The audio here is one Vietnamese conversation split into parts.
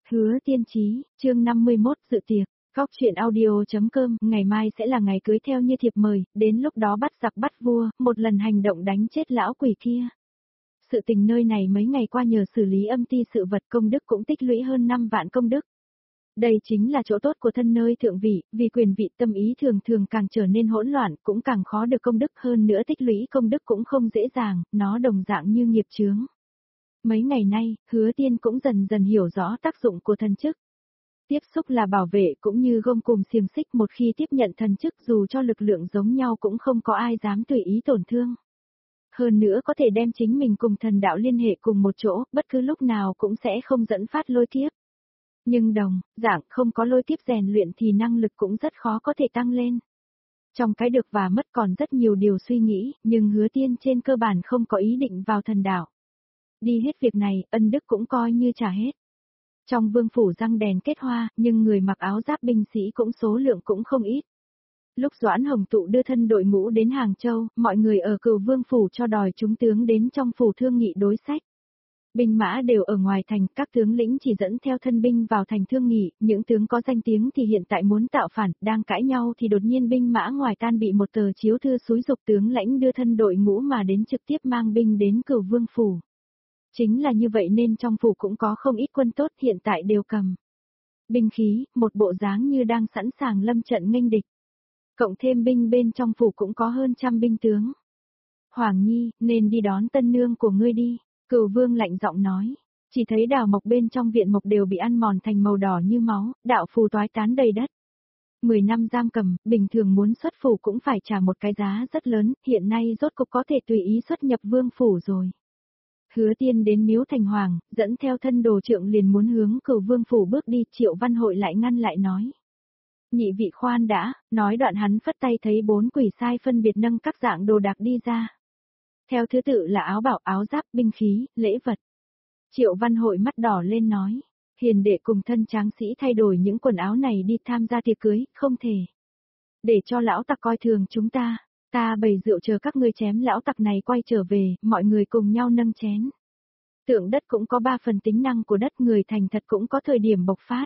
Hứa Tiên Chí, chương 51 dự tiệc. Góc truyện audio.com, ngày mai sẽ là ngày cưới theo như thiệp mời, đến lúc đó bắt giặc bắt vua, một lần hành động đánh chết lão quỷ kia. Sự tình nơi này mấy ngày qua nhờ xử lý âm ti sự vật công đức cũng tích lũy hơn 5 vạn công đức. Đây chính là chỗ tốt của thân nơi thượng vị, vì quyền vị tâm ý thường thường càng trở nên hỗn loạn, cũng càng khó được công đức hơn nữa tích lũy công đức cũng không dễ dàng, nó đồng dạng như nghiệp chướng. Mấy ngày nay, Hứa Tiên cũng dần dần hiểu rõ tác dụng của thần chức. Tiếp xúc là bảo vệ cũng như gông cùm xiềng xích, một khi tiếp nhận thần chức dù cho lực lượng giống nhau cũng không có ai dám tùy ý tổn thương. Hơn nữa có thể đem chính mình cùng thần đạo liên hệ cùng một chỗ, bất cứ lúc nào cũng sẽ không dẫn phát lôi kiếp. Nhưng dạng không có lôi kiếp rèn luyện thì năng lực cũng rất khó có thể tăng lên. Trong cái được và mất còn rất nhiều điều suy nghĩ, nhưng Hứa Tiên trên cơ bản không có ý định vào thần đạo. Đi hết việc này, ân đức cũng coi như trả hết. Trong vương phủ răng đèn kết hoa, nhưng người mặc áo giáp binh sĩ cũng số lượng cũng không ít. Lúc Doãn Hồng Tụ đưa thân đội ngũ đến Hàng Châu, mọi người ở Cửu Vương phủ cho đòi chúng tướng đến trong phủ thương nghị đối sách. Binh mã đều ở ngoài thành, các tướng lĩnh chỉ dẫn theo thân binh vào thành thương nghị, những tướng có danh tiếng thì hiện tại muốn tạo phản, đang cãi nhau thì đột nhiên binh mã ngoài tan bị một tờ chiếu thư xúi giục tướng lãnh đưa thân đội ngũ mà đến trực tiếp mang binh đến Cửu Vương phủ. Chính là như vậy nên trong phủ cũng có không ít quân tốt hiện tại đều cầm binh khí, một bộ dáng như đang sẵn sàng lâm trận nghênh địch. Cộng thêm binh bên trong phủ cũng có hơn 100 binh tướng. Hoàng Nhi, nên đi đón tân nương của ngươi đi, Cửu Vương lạnh giọng nói. Chỉ thấy đào mộc bên trong viện mộc đều bị ăn mòn thành màu đỏ như máu, đạo phù toái tán đầy đất. 10 năm giam cầm, bình thường muốn xuất phủ cũng phải trả một cái giá rất lớn, hiện nay rốt cục có thể tùy ý xuất nhập vương phủ rồi. Hứa Tiên đến Miếu Thành Hoàng, dẫn theo thân đồ trượng liền muốn hướng Cửu Vương phủ bước đi, Triệu Văn Hội lại ngăn lại nói. Nhị vị khoan đã, nói đoạn hắn phất tay thấy 4 quỷ sai phân biệt nâng các dạng đồ đạc đi ra. Theo thứ tự là áo bảo, áo giáp, binh khí, lễ vật. Triệu Văn Hội mắt đỏ lên nói, hiền đệ cùng thân tráng sĩ thay đổi những quần áo này đi tham gia tiệc cưới, không thể. Để cho lão tặc coi thường chúng ta. Ta bày rượu chờ các ngươi chém lão tặc này quay trở về, mọi người cùng nhau nâng chén. Tượng đất cũng có 3 phần tính năng của đất, người thành thật cũng có thời điểm bộc phát.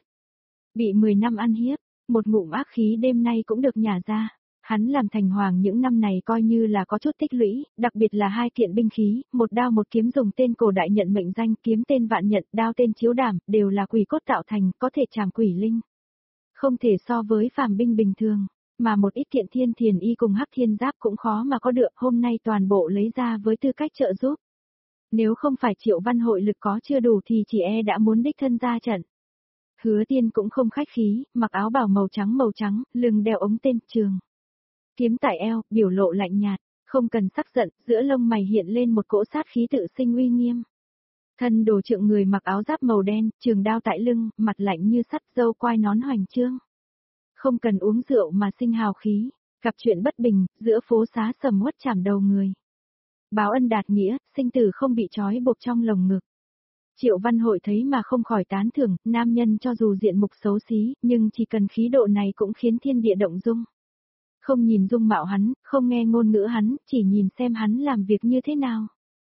Bị 10 năm ăn hiếp, một ngụm ác khí đêm nay cũng được nhả ra. Hắn làm thành hoàng những năm này coi như là có chút tích lũy, đặc biệt là 2 kiện binh khí, một đao một kiếm dùng tên cổ đại nhận mệnh danh, kiếm tên vạn nhận, đao tên chiếu đảm, đều là quỷ cốt tạo thành, có thể trảm quỷ linh. Không thể so với phàm binh bình thường. Mà một ít kiện thiên thiền y cùng hắc thiên giáp cũng khó mà có được, hôm nay toàn bộ lấy ra với tư cách trợ giúp. Nếu không phải Triệu Văn Hội lực có chưa đủ thì chỉ đã muốn đích thân ra trận. Hứa Tiên cũng không khách khí, mặc áo bào màu trắng, lưng đeo ống tên trường. Kiếm tại eo, biểu lộ lạnh nhạt, không cần sắc giận, giữa lông mày hiện lên một cỗ sát khí tự sinh uy nghiêm. Thân đồ trượng người mặc áo giáp màu đen, trường đao tại lưng, mặt lạnh như sắt, râu quai nón hoành trương. Không cần uống rượu mà sinh hào khí, gặp chuyện bất bình, giữa phố xá sầm uất chảm đầu người. Báo ân đạt nghĩa, sinh tử không bị trói buộc trong lồng ngực. Triệu Văn Hội thấy mà không khỏi tán thưởng, nam nhân cho dù diện mục xấu xí, nhưng chỉ cần khí độ này cũng khiến thiên địa động dung. Không nhìn dung mạo hắn, không nghe ngôn ngữ hắn, chỉ nhìn xem hắn làm việc như thế nào.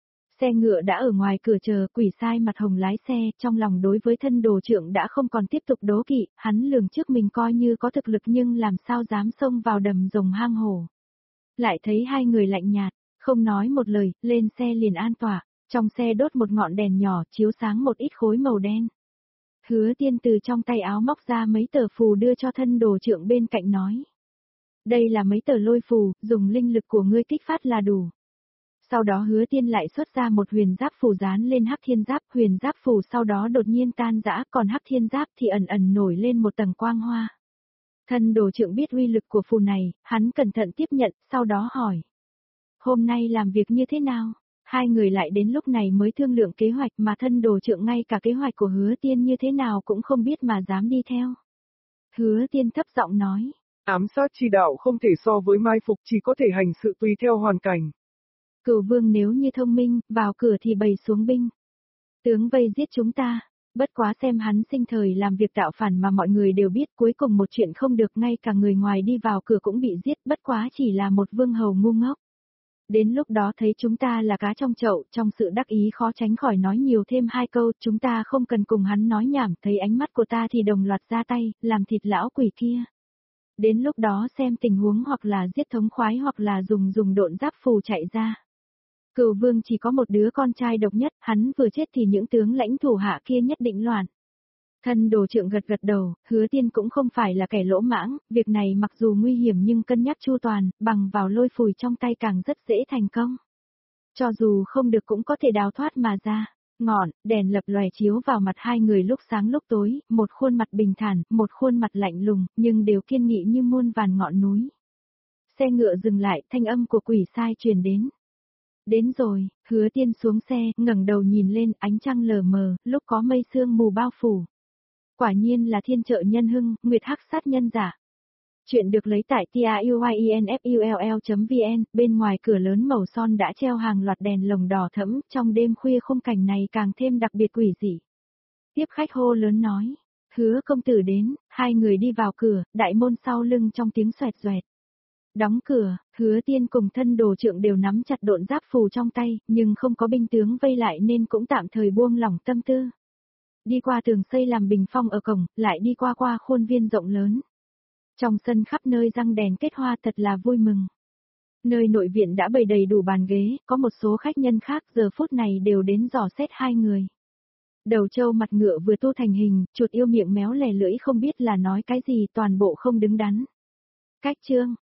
Xe ngựa đã ở ngoài cửa chờ, quỷ sai mặt hồng lái xe, trong lòng đối với thân đồ trượng đã không còn tiếp tục đố kỵ, hắn lường trước mình coi như có thực lực nhưng làm sao dám xông vào đầm rồng hang hổ. Lại thấy 2 người lạnh nhạt, không nói một lời, lên xe liền an tọa, trong xe đốt một ngọn đèn nhỏ chiếu sáng một ít khối màu đen. Hứa Tiên từ trong tay áo móc ra mấy tờ phù đưa cho thân đồ trượng bên cạnh nói. Đây là mấy tờ lôi phù, dùng linh lực của ngươi kích phát là đủ. Sau đó Hứa Tiên lại xuất ra một huyền giáp phù dán lên hắc thiên giáp, huyền giáp phù sau đó đột nhiên tan rã, còn hắc thiên giáp thì ẩn ẩn nổi lên một tầng quang hoa. Thân đồ trượng biết uy lực của phù này, hắn cẩn thận tiếp nhận, sau đó hỏi. Hôm nay làm việc như thế nào? 2 người lại đến lúc này mới thương lượng kế hoạch mà thân đồ trượng ngay cả kế hoạch của Hứa Tiên như thế nào cũng không biết mà dám đi theo. Hứa Tiên thấp giọng nói. Ám sát chi đạo không thể so với mai phục, chỉ có thể hành sự tùy theo hoàn cảnh. Cửu Vương nếu như thông minh, vào cửa thì bày xuống binh. Tướng vây giết chúng ta, bất quá xem hắn sinh thời làm việc tạo phản mà mọi người đều biết, cuối cùng một chuyện không được, ngay cả người ngoài đi vào cửa cũng bị giết, bất quá chỉ là một vương hầu ngu ngốc. Đến lúc đó thấy chúng ta là cá trong chậu, trong sự đắc ý khó tránh khỏi nói nhiều thêm hai câu, chúng ta không cần cùng hắn nói nhảm, thấy ánh mắt của ta thì đồng loạt ra tay, làm thịt lão quỷ kia. Đến lúc đó xem tình huống hoặc là giết thống khoái hoặc là dùng độn giáp phù chạy ra. Cửu vương chỉ có một đứa con trai độc nhất, hắn vừa chết thì những tướng lãnh thủ hạ kia nhất định loạn. Thân đồ trượng gật gật đầu, Hứa Tiên cũng không phải là kẻ lỗ mãng, việc này mặc dù nguy hiểm nhưng cân nhắc chu toàn, bằng vào lôi phùi trong tay càng rất dễ thành công. Cho dù không được cũng có thể đào thoát mà ra. Ngọn, đèn lập lòe chiếu vào mặt hai người lúc sáng lúc tối, một khuôn mặt bình thản, một khuôn mặt lạnh lùng, nhưng đều kiên nghị như muôn vàn ngọn núi. Xe ngựa dừng lại, thanh âm của quỷ sai truyền đến. Đến rồi, Hứa Tiên xuống xe, ngẩng đầu nhìn lên, ánh trăng lờ mờ, lúc có mây sương mù bao phủ. Quả nhiên là thiên trợ nhân hưng, nguyệt hắc sát nhân giả. Chuyện được lấy tại tiuyinfull.vn, bên ngoài cửa lớn màu son đã treo hàng loạt đèn lồng đỏ thẫm, trong đêm khuya khung cảnh này càng thêm đặc biệt quỷ dị. Tiếp khách hô lớn nói, Hứa công tử đến, hai người đi vào cửa, đại môn sau lưng trong tiếng xoẹt xoẹt. Đóng cửa, Hứa Tiên cùng thân đồ trượng đều nắm chặt độn giáp phù trong tay, nhưng không có binh tướng vây lại nên cũng tạm thời buông lỏng tâm tư. Đi qua tường xây làm bình phong ở cổng, lại đi qua khuôn viên rộng lớn. Trong sân khắp nơi răng đèn kết hoa thật là vui mừng. Nơi nội viện đã bày đầy đủ bàn ghế, có một số khách nhân khác giờ phút này đều đến dò xét hai người. Đầu trâu mặt ngựa vừa tu thành hình, chuột yêu miệng méo lè lưỡi không biết là nói cái gì, toàn bộ không đứng đắn. Cách chương,